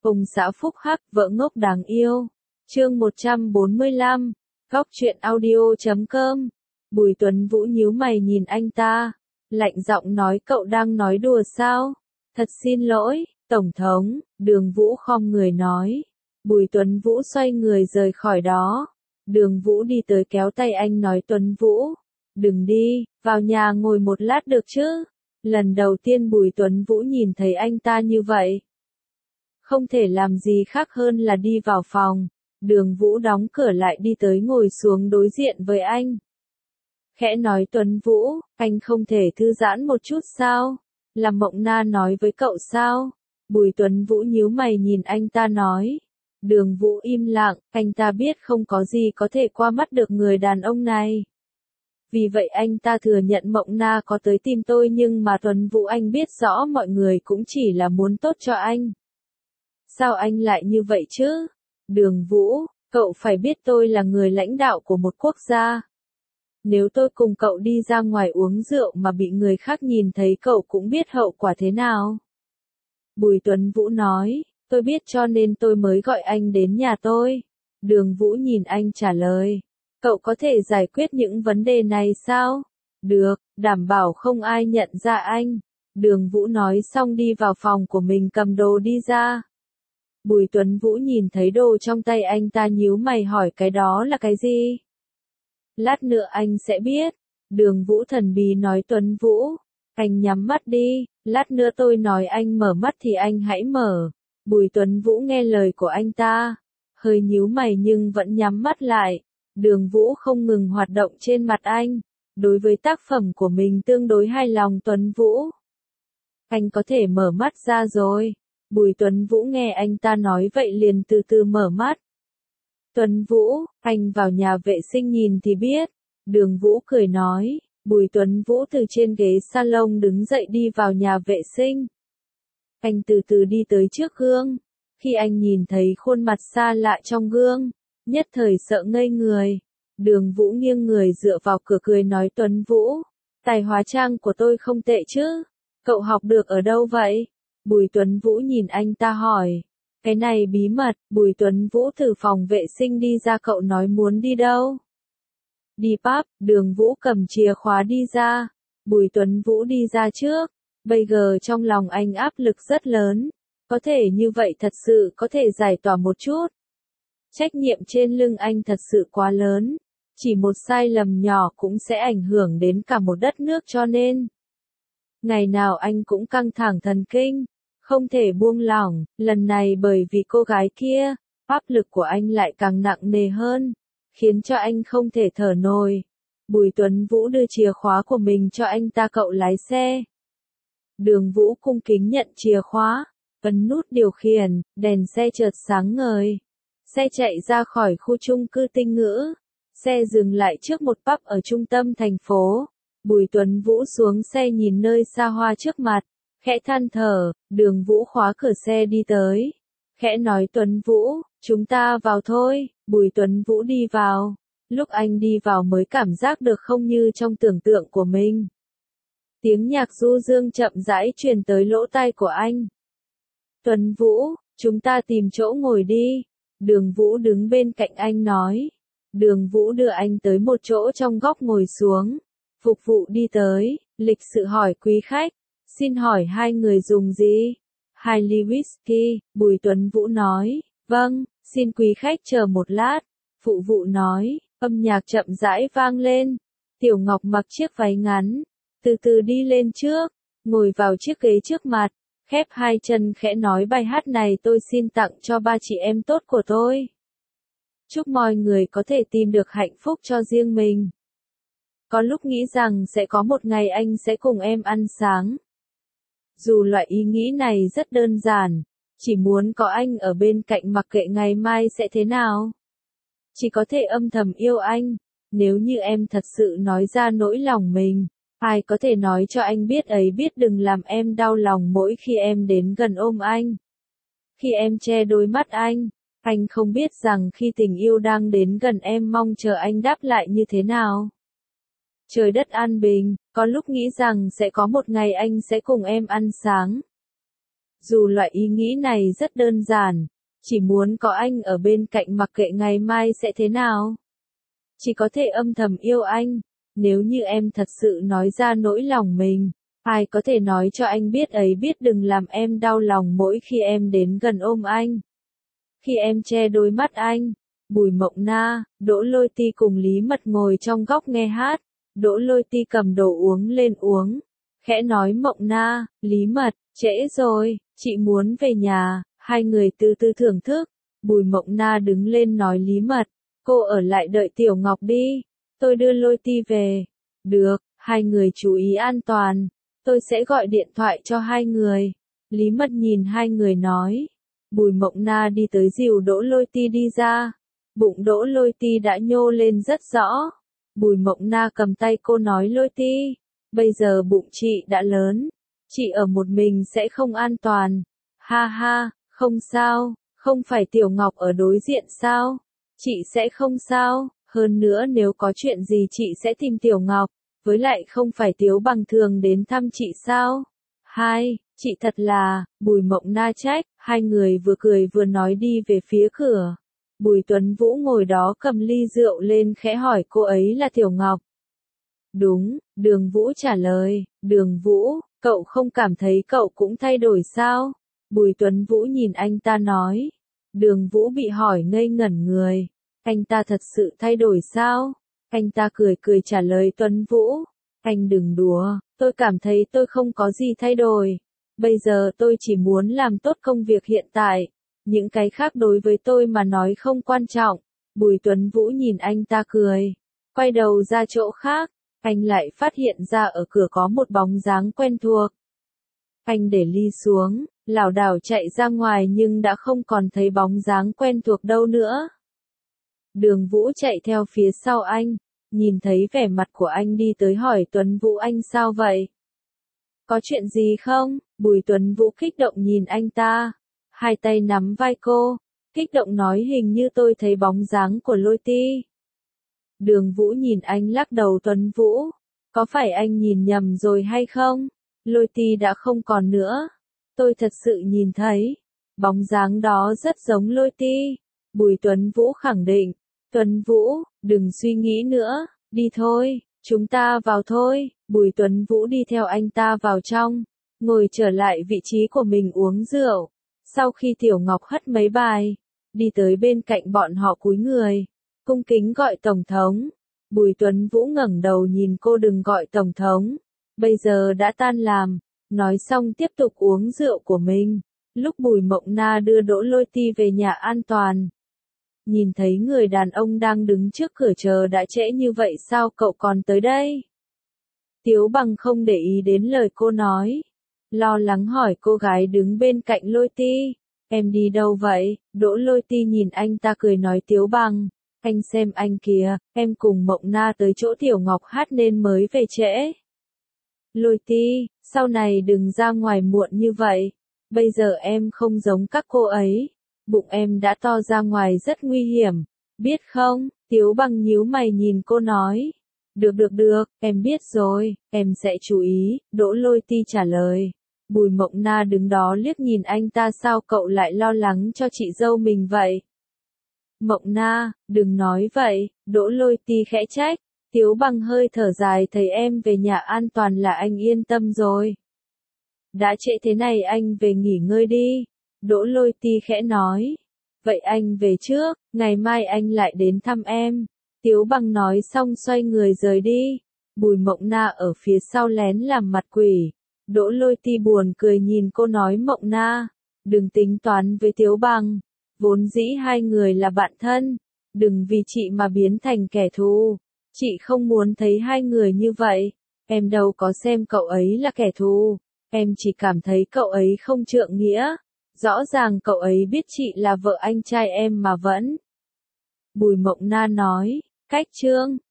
Ông xã phúc hắc, vợ ngốc đáng yêu. Chương 145. Góc truyện audio.com. Bùi Tuấn Vũ nhíu mày nhìn anh ta, lạnh giọng nói, cậu đang nói đùa sao? Thật xin lỗi, Tổng thống. Đường Vũ khom người nói. Bùi Tuấn Vũ xoay người rời khỏi đó. Đường Vũ đi tới kéo tay anh nói, Tuấn Vũ, đừng đi, vào nhà ngồi một lát được chứ? Lần đầu tiên Bùi Tuấn Vũ nhìn thấy anh ta như vậy, không thể làm gì khác hơn là đi vào phòng. Đường Vũ đóng cửa lại đi tới ngồi xuống đối diện với anh. Khẽ nói, Tuấn Vũ, anh không thể thư giãn một chút sao? Là Mộng Na nói với cậu sao? Bùi Tuấn Vũ nhíu mày nhìn anh ta nói. Đường Vũ im lặng, anh ta biết không có gì có thể qua mắt được người đàn ông này. Vì vậy anh ta thừa nhận Mộng Na có tới tìm tôi, nhưng mà Tuấn Vũ, anh biết rõ mọi người cũng chỉ là muốn tốt cho anh. Sao anh lại như vậy chứ? Đường Vũ, cậu phải biết tôi là người lãnh đạo của một quốc gia. Nếu tôi cùng cậu đi ra ngoài uống rượu mà bị người khác nhìn thấy, cậu cũng biết hậu quả thế nào. Bùi Tuấn Vũ nói, tôi biết cho nên tôi mới gọi anh đến nhà tôi. Đường Vũ nhìn anh trả lời, cậu có thể giải quyết những vấn đề này sao? Được, đảm bảo không ai nhận ra anh. Đường Vũ nói xong đi vào phòng của mình cầm đồ đi ra. Bùi Tuấn Vũ nhìn thấy đồ trong tay anh ta nhíu mày hỏi, cái đó là cái gì? Lát nữa anh sẽ biết. Đường Vũ thần bí nói, Tuấn Vũ, anh nhắm mắt đi, lát nữa tôi nói anh mở mắt thì anh hãy mở. Bùi Tuấn Vũ nghe lời của anh ta, hơi nhíu mày nhưng vẫn nhắm mắt lại. Đường Vũ không ngừng hoạt động trên mặt anh. Đối với tác phẩm của mình tương đối hài lòng. Tuấn Vũ, anh có thể mở mắt ra rồi. Bùi Tuấn Vũ nghe anh ta nói vậy liền từ từ mở mắt. Tuấn Vũ, anh vào nhà vệ sinh nhìn thì biết. Đường Vũ cười nói. Bùi Tuấn Vũ từ trên ghế salon đứng dậy đi vào nhà vệ sinh. Anh từ từ đi tới trước gương. Khi anh nhìn thấy khuôn mặt xa lạ trong gương, nhất thời sợ ngây người. Đường Vũ nghiêng người dựa vào cửa cười nói, Tuấn Vũ, tài hóa trang của tôi không tệ chứ? Cậu học được ở đâu vậy? Bùi Tuấn Vũ nhìn anh ta hỏi. Cái này bí mật. Bùi Tuấn Vũ từ phòng vệ sinh đi ra, cậu nói muốn đi đâu? Đi pub. Đường Vũ cầm chìa khóa đi ra. Bùi Tuấn Vũ đi ra trước. Bây giờ trong lòng anh áp lực rất lớn. Có thể như vậy thật sự có thể giải tỏa một chút. Trách nhiệm trên lưng anh thật sự quá lớn. Chỉ một sai lầm nhỏ cũng sẽ ảnh hưởng đến cả một đất nước, cho nên ngày nào anh cũng căng thẳng thần kinh, không thể buông lỏng. Lần này bởi vì cô gái kia, áp lực của anh lại càng nặng nề hơn, khiến cho anh không thể thở nổi. Bùi Tuấn Vũ đưa chìa khóa của mình cho anh ta, cậu lái xe. Đường Vũ cung kính nhận chìa khóa, ấn nút điều khiển, đèn xe chợt sáng ngời. Xe chạy ra khỏi khu chung cư Tinh Ngữ. Xe dừng lại trước một pub ở trung tâm thành phố. Bùi Tuấn Vũ xuống xe nhìn nơi xa hoa trước mặt, khẽ than thở. Đường Vũ khóa cửa xe đi tới, khẽ nói, Tuấn Vũ, chúng ta vào thôi. Bùi Tuấn Vũ đi vào. Lúc anh đi vào mới cảm giác được không như trong tưởng tượng của mình. Tiếng nhạc du dương chậm rãi truyền tới lỗ tai của anh. Tuấn Vũ, chúng ta tìm chỗ ngồi đi. Đường Vũ đứng bên cạnh anh nói. Đường Vũ đưa anh tới một chỗ trong góc ngồi xuống. Phục vụ đi tới, lịch sự hỏi, quý khách, xin hỏi hai người dùng gì? 2 ly whisky. Bùi Tuấn Vũ nói, vâng, xin quý khách chờ một lát. Phụ vụ nói, âm nhạc chậm rãi vang lên. Tiểu Ngọc mặc chiếc váy ngắn, từ từ đi lên trước, ngồi vào chiếc ghế trước mặt, khép hai chân khẽ nói, bài hát này tôi xin tặng cho ba chị em tốt của tôi. Chúc mọi người có thể tìm được hạnh phúc cho riêng mình. Có lúc nghĩ rằng sẽ có một ngày anh sẽ cùng em ăn sáng. Dù loại ý nghĩ này rất đơn giản, chỉ muốn có anh ở bên cạnh mặc kệ ngày mai sẽ thế nào. Chỉ có thể âm thầm yêu anh. Nếu như em thật sự nói ra nỗi lòng mình, ai có thể nói cho anh biết ấy, biết đừng làm em đau lòng mỗi khi em đến gần ôm anh. Khi em che đôi mắt anh không biết rằng khi tình yêu đang đến gần em mong chờ anh đáp lại như thế nào. Trời đất an bình, có lúc nghĩ rằng sẽ có một ngày anh sẽ cùng em ăn sáng. Dù loại ý nghĩ này rất đơn giản, chỉ muốn có anh ở bên cạnh mặc kệ ngày mai sẽ thế nào. Chỉ có thể âm thầm yêu anh, nếu như em thật sự nói ra nỗi lòng mình, ai có thể nói cho anh biết ấy biết đừng làm em đau lòng mỗi khi em đến gần ôm anh. Khi em che đôi mắt anh, Bùi Mộng Na, Đỗ Lôi Ti cùng Lý Mật ngồi trong góc nghe hát, Đỗ Lôi Ti cầm đồ uống lên uống, khẽ nói Mộng Na, Lý Mật, trễ rồi, chị muốn về nhà, hai người từ từ thưởng thức, Bùi Mộng Na đứng lên nói Lý Mật, cô ở lại đợi Tiểu Ngọc đi, tôi đưa Lôi Ti về, được, hai người chú ý an toàn, tôi sẽ gọi điện thoại cho hai người, Lý Mật nhìn hai người nói. Bùi Mộng Na đi tới dìu Đỗ Lôi Ti đi ra. Bụng Đỗ Lôi Ti đã nhô lên rất rõ. Bùi Mộng Na cầm tay cô nói Lôi Ti, bây giờ bụng chị đã lớn. Chị ở một mình sẽ không an toàn. Ha ha, không sao, không phải Tiểu Ngọc ở đối diện sao? Chị sẽ không sao, hơn nữa nếu có chuyện gì chị sẽ tìm Tiểu Ngọc. Với lại không phải Tiếu Bằng thường đến thăm chị sao? Hai, chị thật là, Bùi Mộng Na trách, hai người vừa cười vừa nói đi về phía cửa. Bùi Tuấn Vũ ngồi đó cầm ly rượu lên khẽ hỏi cô ấy là Tiểu Ngọc. Đúng, Đường Vũ trả lời, Đường Vũ, cậu không cảm thấy cậu cũng thay đổi sao? Bùi Tuấn Vũ nhìn anh ta nói. Đường Vũ bị hỏi ngây ngẩn người. Anh ta thật sự thay đổi sao? Anh ta cười cười trả lời Tuấn Vũ. Anh đừng đùa, tôi cảm thấy tôi không có gì thay đổi. Bây giờ tôi chỉ muốn làm tốt công việc hiện tại. Những cái khác đối với tôi mà nói không quan trọng. Bùi Tuấn Vũ nhìn anh ta cười. Quay đầu ra chỗ khác. Anh lại phát hiện ra ở cửa có một bóng dáng quen thuộc. Anh để ly xuống, lảo đảo chạy ra ngoài nhưng đã không còn thấy bóng dáng quen thuộc đâu nữa. Đường Vũ chạy theo phía sau anh. Nhìn thấy vẻ mặt của anh đi tới hỏi Tuấn Vũ anh sao vậy? Có chuyện gì không? Bùi Tuấn Vũ kích động nhìn anh ta. Hai tay nắm vai cô. Kích động nói hình như tôi thấy bóng dáng của Lôi Ti. Đường Vũ nhìn anh lắc đầu Tuấn Vũ. Có phải anh nhìn nhầm rồi hay không? Lôi Ti đã không còn nữa. Tôi thật sự nhìn thấy. Bóng dáng đó rất giống Lôi Ti. Bùi Tuấn Vũ khẳng định. Tuấn Vũ, đừng suy nghĩ nữa, đi thôi, chúng ta vào thôi. Bùi Tuấn Vũ đi theo anh ta vào trong, ngồi trở lại vị trí của mình uống rượu. Sau khi Tiểu Ngọc hất mấy bài, đi tới bên cạnh bọn họ cúi người, cung kính gọi Tổng thống. Bùi Tuấn Vũ ngẩng đầu nhìn cô đừng gọi Tổng thống, bây giờ đã tan làm, nói xong tiếp tục uống rượu của mình. Lúc Bùi Mộng Na đưa Đỗ Lôi Ti về nhà an toàn. Nhìn thấy người đàn ông đang đứng trước cửa chờ đã trễ như vậy sao cậu còn tới đây? Tiếu Bằng không để ý đến lời cô nói. Lo lắng hỏi cô gái đứng bên cạnh Lôi Ti. Em đi đâu vậy? Đỗ Lôi Ti nhìn anh ta cười nói Tiếu Bằng. Anh xem anh kìa, em cùng Mộng Na tới chỗ Tiểu Ngọc hát nên mới về trễ. Lôi Ti, sau này đừng ra ngoài muộn như vậy. Bây giờ em không giống các cô ấy. Bụng em đã to ra ngoài rất nguy hiểm, biết không? Tiếu Bằng nhíu mày nhìn cô nói. Được, em biết rồi, em sẽ chú ý, Đỗ Lôi Ti trả lời. Bùi Mộng Na đứng đó liếc nhìn anh ta sao cậu lại lo lắng cho chị dâu mình vậy? Mộng Na, đừng nói vậy, Đỗ Lôi Ti khẽ trách. Tiếu Bằng hơi thở dài thấy em về nhà an toàn là anh yên tâm rồi. Đã trễ thế này anh về nghỉ ngơi đi. Đỗ Lôi Ti khẽ nói. Vậy anh về trước, ngày mai anh lại đến thăm em. Tiếu Bằng nói xong xoay người rời đi. Bùi Mộng Na ở phía sau lén làm mặt quỷ. Đỗ Lôi Ti buồn cười nhìn cô nói Mộng Na, đừng tính toán với Tiếu Bằng. Vốn dĩ hai người là bạn thân. Đừng vì chị mà biến thành kẻ thù. Chị không muốn thấy hai người như vậy. Em đâu có xem cậu ấy là kẻ thù. Em chỉ cảm thấy cậu ấy không trượng nghĩa. Rõ ràng cậu ấy biết chị là vợ anh trai em mà vẫn. Bùi Mộng Na nói, cách chương